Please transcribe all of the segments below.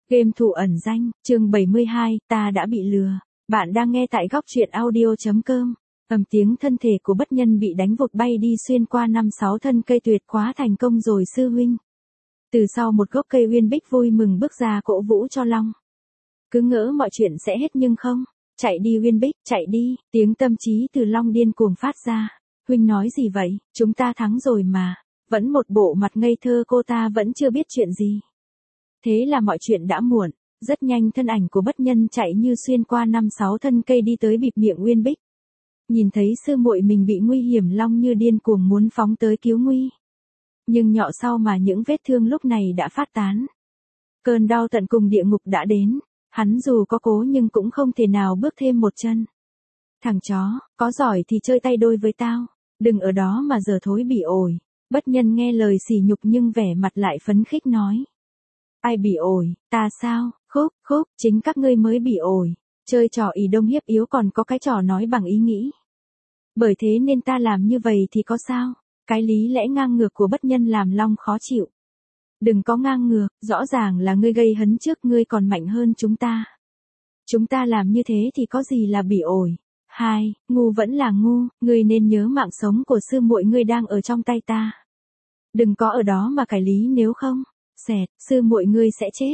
Game thủ ẩn danh, chương 72, ta đã bị lừa. Bạn đang nghe tại góc truyện audio.com. Tiếng thân thể của bất nhân bị đánh vụt bay đi xuyên qua 5-6 thân cây tuyệt quá thành công rồi sư huynh. Từ sau một gốc cây uyên bích vui mừng bước ra cổ vũ cho Long. Cứ ngỡ mọi chuyện sẽ hết nhưng không. Chạy đi uyên bích, chạy đi, tiếng tâm trí từ Long điên cuồng phát ra. Huynh nói gì vậy, chúng ta thắng rồi mà. Vẫn một bộ mặt ngây thơ, cô ta vẫn chưa biết chuyện gì. Thế là mọi chuyện đã muộn, rất nhanh thân ảnh của bất nhân chạy như xuyên qua 5-6 thân cây đi tới bịt miệng uyên bích. Nhìn thấy sư muội mình bị nguy hiểm, Long như điên cuồng muốn phóng tới cứu nguy. Nhưng nhọ sau mà những vết thương lúc này đã phát tán. Cơn đau tận cùng địa ngục đã đến, hắn dù có cố nhưng cũng không thể nào bước thêm một chân. Thằng chó, có giỏi thì chơi tay đôi với tao, đừng ở đó mà giờ thối bỉ ổi. Bất nhân nghe lời sỉ nhục nhưng vẻ mặt lại phấn khích nói. Ai bị ổi, ta sao, khúc, chính các ngươi mới bị ổi, chơi trò ỷ đông hiếp yếu còn có cái trò nói bằng ý nghĩ. Bởi thế nên ta làm như vậy thì có sao, cái lý lẽ ngang ngược của bất nhân làm Long khó chịu. Đừng có ngang ngược, rõ ràng là ngươi gây hấn trước, ngươi còn mạnh hơn chúng ta. Chúng ta làm như thế thì có gì là bị ổi. Hai, ngu vẫn là ngu, ngươi nên nhớ mạng sống của sư muội ngươi đang ở trong tay ta. Đừng có ở đó mà cải lý, nếu không, xẹt, sư muội ngươi sẽ chết.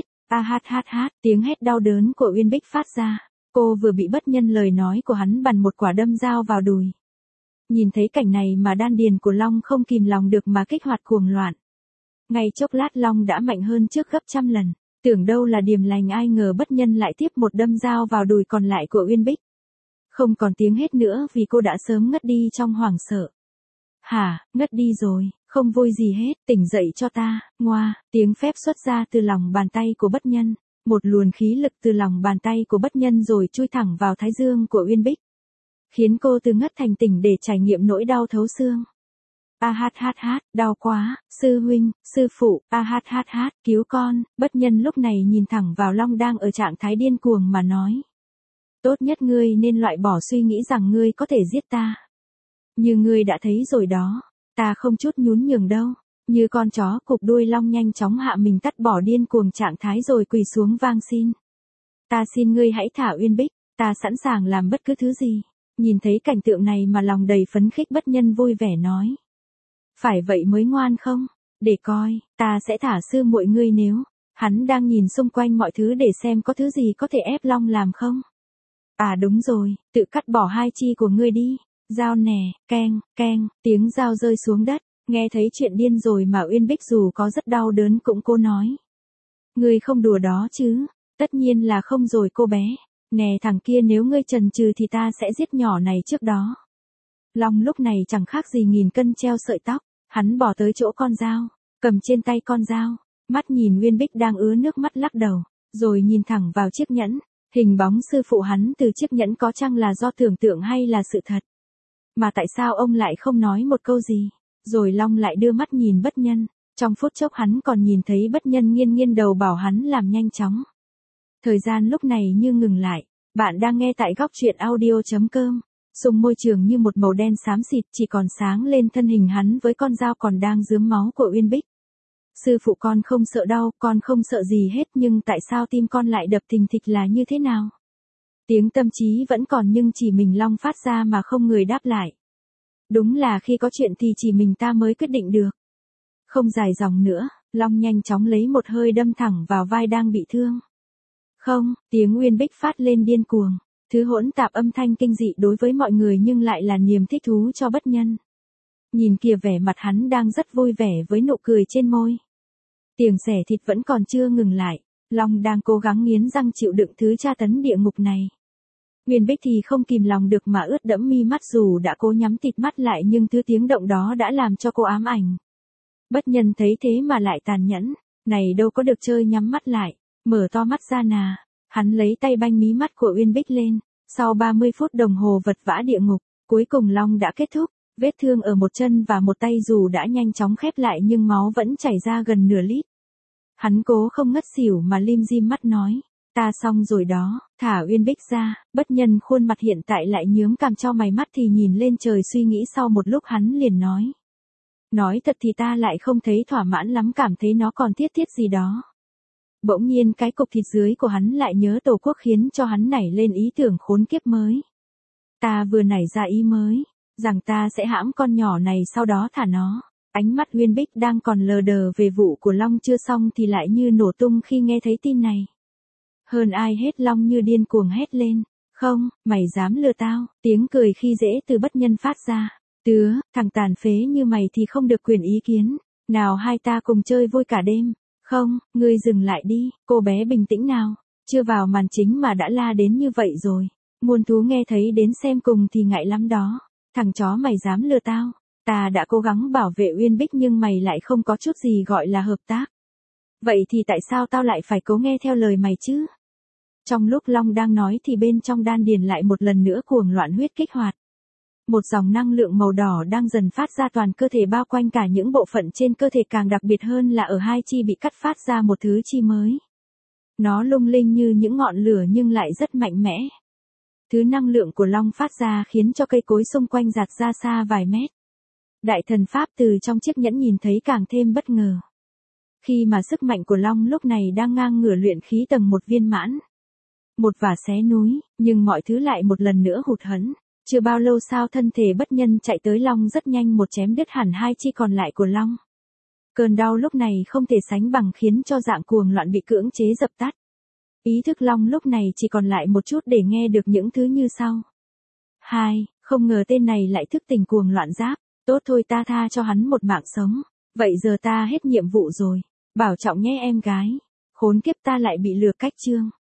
Tiếng hét đau đớn của Uyên Bích phát ra. Cô vừa bị bất nhân lời nói của hắn bắn một quả đâm dao vào đùi. Nhìn thấy cảnh này mà đan điền của Long không kìm lòng được mà kích hoạt cuồng loạn. Ngay chốc lát Long đã mạnh hơn trước gấp trăm lần. Tưởng đâu là điềm lành, ai ngờ bất nhân lại tiếp một đâm dao vào đùi còn lại của Uyên Bích. Không còn tiếng hét nữa vì cô đã sớm ngất đi trong hoảng sợ. Hả, ngất đi rồi, không vui gì hết, tỉnh dậy cho ta, ngoa, tiếng phép xuất ra từ lòng bàn tay của bất nhân. Một luồng khí lực từ lòng bàn tay của bất nhân rồi chui thẳng vào thái dương của Uyên Bích. Khiến cô từ ngất thành tỉnh để trải nghiệm nỗi đau thấu xương. Đau quá, sư huynh, sư phụ, cứu con. Bất nhân lúc này nhìn thẳng vào Long đang ở trạng thái điên cuồng mà nói. Tốt nhất ngươi nên loại bỏ suy nghĩ rằng ngươi có thể giết ta. Như ngươi đã thấy rồi đó, ta không chút nhún nhường đâu. Như con chó cụp đuôi, Long nhanh chóng hạ mình tắt bỏ điên cuồng trạng thái rồi quỳ xuống vang xin. Ta xin ngươi hãy thả Uyên Bích, ta sẵn sàng làm bất cứ thứ gì. Nhìn thấy cảnh tượng này mà lòng đầy phấn khích, bất nhân vui vẻ nói. Phải vậy mới ngoan không? Để coi, ta sẽ thả sư muội ngươi nếu. Hắn đang nhìn xung quanh mọi thứ để xem có thứ gì có thể ép Long làm không. À đúng rồi, tự cắt bỏ hai chi của ngươi đi. Dao nè, keng, tiếng dao rơi xuống đất. Nghe thấy chuyện điên rồi mà Uyên Bích dù có rất đau đớn cũng cố nói. Ngươi không đùa đó chứ? Tất nhiên là không rồi cô bé. Nè thằng kia, nếu ngươi chần chừ thì ta sẽ giết nhỏ này trước đó. Long lúc này chẳng khác gì nghìn cân treo sợi tóc. Hắn bỏ tới chỗ con dao, cầm trên tay con dao, mắt nhìn Uyên Bích đang ứa nước mắt lắc đầu, rồi nhìn thẳng vào chiếc nhẫn. Hình bóng sư phụ hắn từ chiếc nhẫn có chăng là do tưởng tượng hay là sự thật? Mà tại sao ông lại không nói một câu gì? Rồi Long lại đưa mắt nhìn bất nhân. Trong phút chốc hắn còn nhìn thấy bất nhân nghiêng đầu bảo hắn làm nhanh chóng. Thời gian lúc này như ngừng lại. Bạn đang nghe tại góc truyện audio.com. Xung môi trường như một màu đen xám xịt, chỉ còn sáng lên thân hình hắn với con dao còn đang rướm máu của Uyên Bích. Sư phụ, con không sợ đau, con không sợ gì hết, nhưng tại sao tim con lại đập thình thịch là như thế nào? Tiếng tâm trí vẫn còn nhưng chỉ mình Long phát ra mà không người đáp lại. Đúng là khi có chuyện thì chỉ mình ta mới quyết định được. Không dài dòng nữa, Long nhanh chóng lấy một hơi đâm thẳng vào vai đang bị thương. Không, tiếng Uyên Bích phát lên điên cuồng. Thứ hỗn tạp âm thanh kinh dị đối với mọi người nhưng lại là niềm thích thú cho bất nhân. Nhìn kìa, vẻ mặt hắn đang rất vui vẻ với nụ cười trên môi. Tiếng xẻ thịt vẫn còn chưa ngừng lại. Long đang cố gắng nghiến răng chịu đựng thứ tra tấn địa ngục này. Uyên Bích thì không kìm lòng được mà ướt đẫm mi mắt, dù đã cố nhắm tịt mắt lại nhưng thứ tiếng động đó đã làm cho cô ám ảnh. Bất nhân thấy thế mà lại tàn nhẫn. Này đâu có được chơi nhắm mắt lại. Mở to mắt ra nà. Hắn lấy tay banh mí mắt của Uyên Bích lên. Sau 30 phút đồng hồ vật vã địa ngục, cuối cùng Long đã kết thúc. Vết thương ở một chân và một tay dù đã nhanh chóng khép lại nhưng máu vẫn chảy ra gần nửa lít. Hắn cố không ngất xỉu mà lim dim mắt nói. Ta xong rồi đó, thả Uyên Bích ra. Bất nhân khuôn mặt hiện tại lại nhướng cằm chau mày mắt thì nhìn lên trời suy nghĩ, sau một lúc hắn liền nói. Nói thật thì ta lại không thấy thỏa mãn lắm, cảm thấy nó còn thiết gì đó. Bỗng nhiên cái cục thịt dưới của hắn lại nhớ tổ quốc khiến cho hắn nảy lên ý tưởng khốn kiếp mới. Ta vừa nảy ra ý mới, rằng ta sẽ hãm con nhỏ này sau đó thả nó. Ánh mắt Uyên Bích đang còn lờ đờ về vụ của Long chưa xong thì lại như nổ tung khi nghe thấy tin này. Hơn ai hết Long như điên cuồng hét lên. Không, mày dám lừa tao, tiếng cười khi dễ từ Bất Nhân phát ra. Tứa, thằng tàn phế như mày thì không được quyền ý kiến. Nào hai ta cùng chơi vui cả đêm. Không, ngươi dừng lại đi, cô bé bình tĩnh nào. Chưa vào màn chính mà đã la đến như vậy rồi. Muôn thú nghe thấy đến xem cùng thì ngại lắm đó. Thằng chó mày dám lừa tao. Ta đã cố gắng bảo vệ Uyên Bích nhưng mày lại không có chút gì gọi là hợp tác. Vậy thì tại sao tao lại phải cố nghe theo lời mày chứ? Trong lúc Long đang nói thì bên trong đan điền lại một lần nữa cuồng loạn huyết kích hoạt. Một dòng năng lượng màu đỏ đang dần phát ra toàn cơ thể bao quanh cả những bộ phận trên cơ thể, càng đặc biệt hơn là ở hai chi bị cắt phát ra một thứ chi mới. Nó lung linh như những ngọn lửa nhưng lại rất mạnh mẽ. Thứ năng lượng của Long phát ra khiến cho cây cối xung quanh giạt ra xa vài mét. Đại thần Pháp từ trong chiếc nhẫn nhìn thấy càng thêm bất ngờ. Khi mà sức mạnh của Long lúc này đang ngang ngửa luyện khí tầng 1 viên mãn. Một vả xé núi, nhưng mọi thứ lại một lần nữa hụt hẫng. Chưa bao lâu sau thân thể Bất Nhân chạy tới Long rất nhanh một chém đứt hẳn hai chi còn lại của Long. Cơn đau lúc này không thể sánh bằng khiến cho dạng cuồng loạn bị cưỡng chế dập tắt. Ý thức Long lúc này chỉ còn lại một chút để nghe được những thứ như sau. 2. Không ngờ tên này lại thức tỉnh cuồng loạn giáp. Tốt thôi, ta tha cho hắn một mạng sống. Vậy giờ ta hết nhiệm vụ rồi. Bảo trọng nhé em gái. Khốn kiếp, ta lại bị lừa cách chương.